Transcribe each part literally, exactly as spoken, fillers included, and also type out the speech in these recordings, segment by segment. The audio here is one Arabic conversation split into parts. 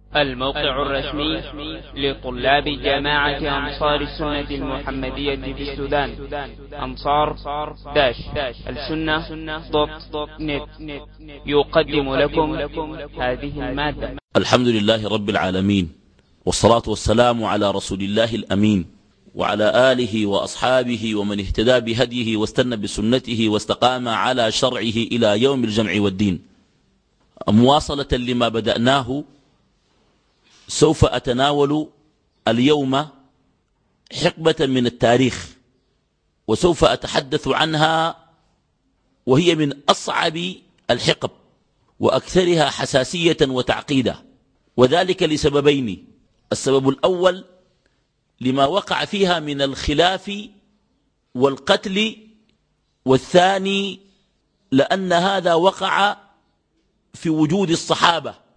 الموقع الرسمي لطلاب جامعة أنصار السنة المحمدية في السودان، أنصار داش السنة دوت نت، يقدم لكم هذه المادة. الحمد لله رب العالمين، والصلاة والسلام على رسول الله الأمين، وعلى آله وأصحابه ومن اهتدى بهديه واستنى بسنته واستقام على شرعه إلى يوم الجمع والدين. مواصلة لما بدأناه، سوف أتناول اليوم حقبة من التاريخ، وسوف أتحدث عنها، وهي من أصعب الحقب وأكثرها حساسية وتعقيدا، وذلك لسببين. السبب الأول لما وقع فيها من الخلاف والقتل، والثاني لأن هذا وقع في وجود الصحابة،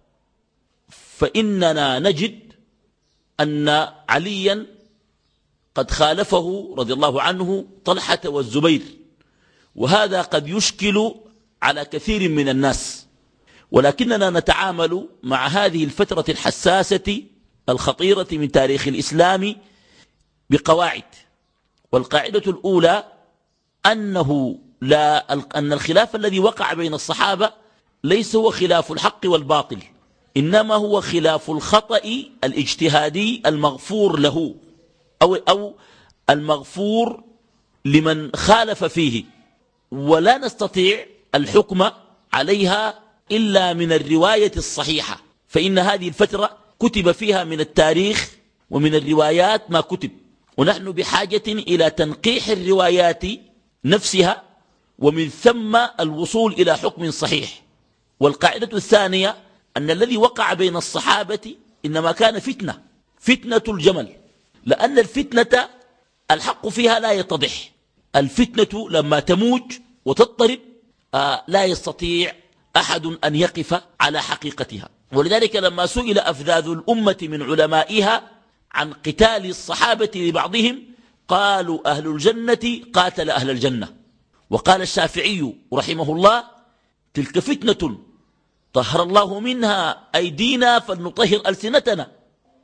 فإننا نجد أن عليا قد خالفه رضي الله عنه طلحة والزبير، وهذا قد يشكل على كثير من الناس، ولكننا نتعامل مع هذه الفترة الحساسة الخطيرة من تاريخ الإسلام بقواعد. والقاعدة الأولى أنه لا أن الخلاف الذي وقع بين الصحابة ليس هو خلاف الحق والباطل، إنما هو خلاف الخطأ الاجتهادي المغفور له، أو, أو المغفور لمن خالف فيه، ولا نستطيع الحكم عليها إلا من الرواية الصحيحة، فإن هذه الفترة كتب فيها من التاريخ ومن الروايات ما كتب، ونحن بحاجة إلى تنقيح الروايات نفسها، ومن ثم الوصول إلى حكم صحيح. والقاعدة الثانية أن الذي وقع بين الصحابة إنما كان فتنة، فتنة الجمل، لأن الفتنة الحق فيها لا يتضح. الفتنة لما تموج وتضطرب آه لا يستطيع أحد أن يقف على حقيقتها. ولذلك لما سئل أفذاذ الأمة من علمائها عن قتال الصحابة لبعضهم قالوا أهل الجنة قاتل أهل الجنة. وقال الشافعي رحمه الله: تلك فتنة طهر الله منها أيدينا فلنطهر ألسنتنا.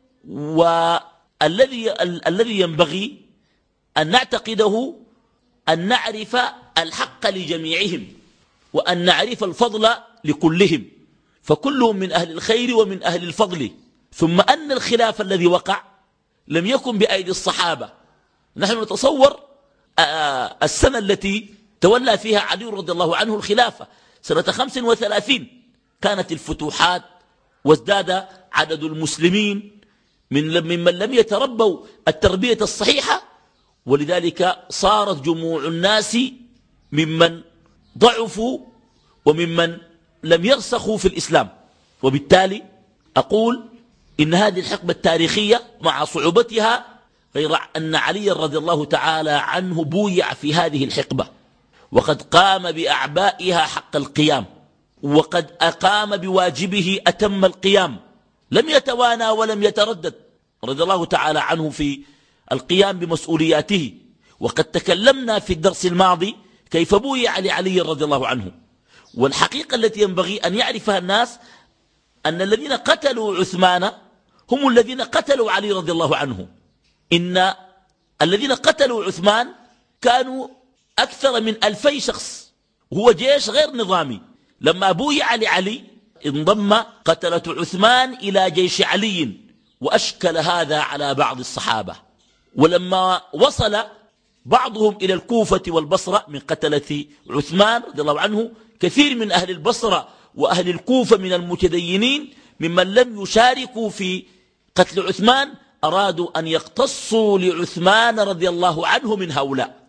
والذي الذي ينبغي أن نعتقده أن نعرف الحق لجميعهم، وأن نعرف الفضل لكلهم، فكلهم من أهل الخير ومن أهل الفضل. ثم أن الخلاف الذي وقع لم يكن بأيدي الصحابة. نحن نتصور السنة التي تولى فيها علي رضي الله عنه الخلافة سنة خمس وثلاثين، كانت الفتوحات وازداد عدد المسلمين ممن لم يتربوا التربية الصحيحة، ولذلك صارت جموع الناس ممن ضعفوا وممن لم يرسخوا في الإسلام. وبالتالي أقول إن هذه الحقبة التاريخية مع صعوبتها، غير أن علي رضي الله تعالى عنه بويع في هذه الحقبة، وقد قام بأعبائها حق القيام، وقد أقام بواجبه أتم القيام، لم يتوانى ولم يتردد رضي الله تعالى عنه في القيام بمسؤولياته. وقد تكلمنا في الدرس الماضي كيف بويع لعلي رضي الله عنه. والحقيقة التي ينبغي أن يعرفها الناس أن الذين قتلوا عثمان هم الذين قتلوا علي رضي الله عنه. إن الذين قتلوا عثمان كانوا أكثر من ألفي شخص، وهو جيش غير نظامي. لما بويع لعلي انضم قتلة عثمان إلى جيش علي، وأشكل هذا على بعض الصحابة. ولما وصل بعضهم إلى الكوفة والبصرة من قتلة عثمان رضي الله عنه، كثير من أهل البصرة وأهل الكوفة من المتدينين ممن لم يشاركوا في قتل عثمان أرادوا أن يقتصوا لعثمان رضي الله عنه من هؤلاء.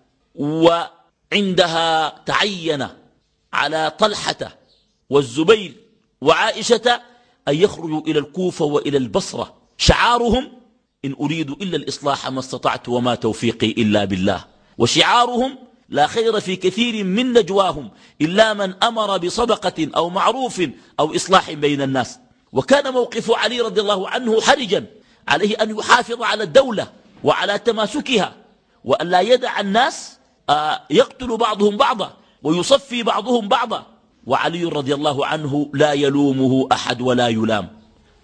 وعندها تعين على طلحة والزبير وعائشة أن يخرجوا إلى الكوفة وإلى البصرة، شعارهم: إن أريد إلا الإصلاح ما استطعت وما توفيقي إلا بالله. وشعارهم: لا خير في كثير من نجواهم إلا من أمر بصدقة أو معروف أو إصلاح بين الناس. وكان موقف علي رضي الله عنه حرجا، عليه أن يحافظ على الدولة وعلى تماسكها، وأن لا يدع الناس يقتل بعضهم بعضا ويصفي بعضهم بعضا. وعلي رضي الله عنه لا يلومه أحد ولا يلام،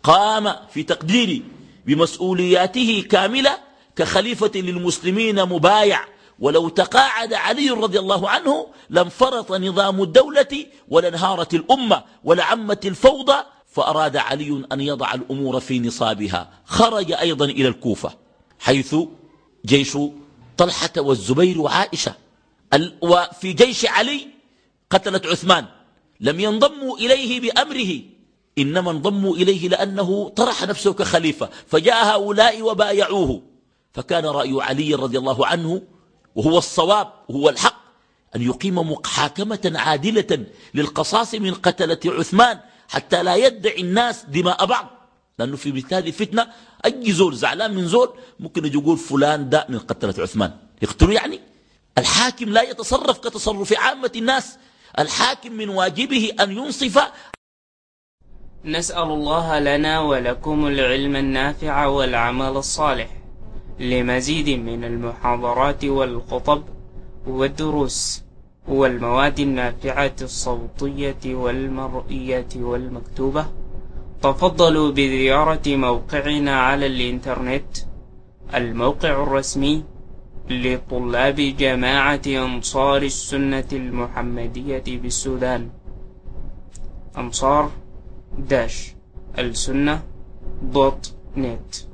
قام في تقديري بمسؤولياته كاملة كخليفة للمسلمين مبايع، ولو تقاعد علي رضي الله عنه لانفرط نظام الدولة ولانهارت الأمة ولعمت الفوضى، فأراد علي أن يضع الأمور في نصابها. خرج أيضا إلى الكوفة حيث جيش طلحة والزبير وعائشة، وفي جيش علي قتلت عثمان، لم ينضموا إليه بأمره، إنما انضموا إليه لأنه طرح نفسه كخليفة، فجاء هؤلاء وبايعوه. فكان رأي علي رضي الله عنه وهو الصواب وهو الحق أن يقيم محاكمة عادلة للقصاص من قتلة عثمان حتى لا يدعي الناس دماء بعض، لأنه في مثل هذه الفتنة أي زول زعلان من زول ممكن يقول فلان ده من قتلة عثمان يقتلوا. يعني الحاكم لا يتصرف كتصرف عامة الناس، الحاكم من واجبه أن ينصف. نسأل الله لنا ولكم العلم النافع والعمل الصالح. لمزيد من المحاضرات والخطب والدروس والمواد النافعة الصوتية والمرئية والمكتوبة، تفضلوا بزيارة موقعنا على الإنترنت، الموقع الرسمي لطلاب جماعة أنصار السنة المحمدية بالسودان، أنصار داش السنة دوت نت.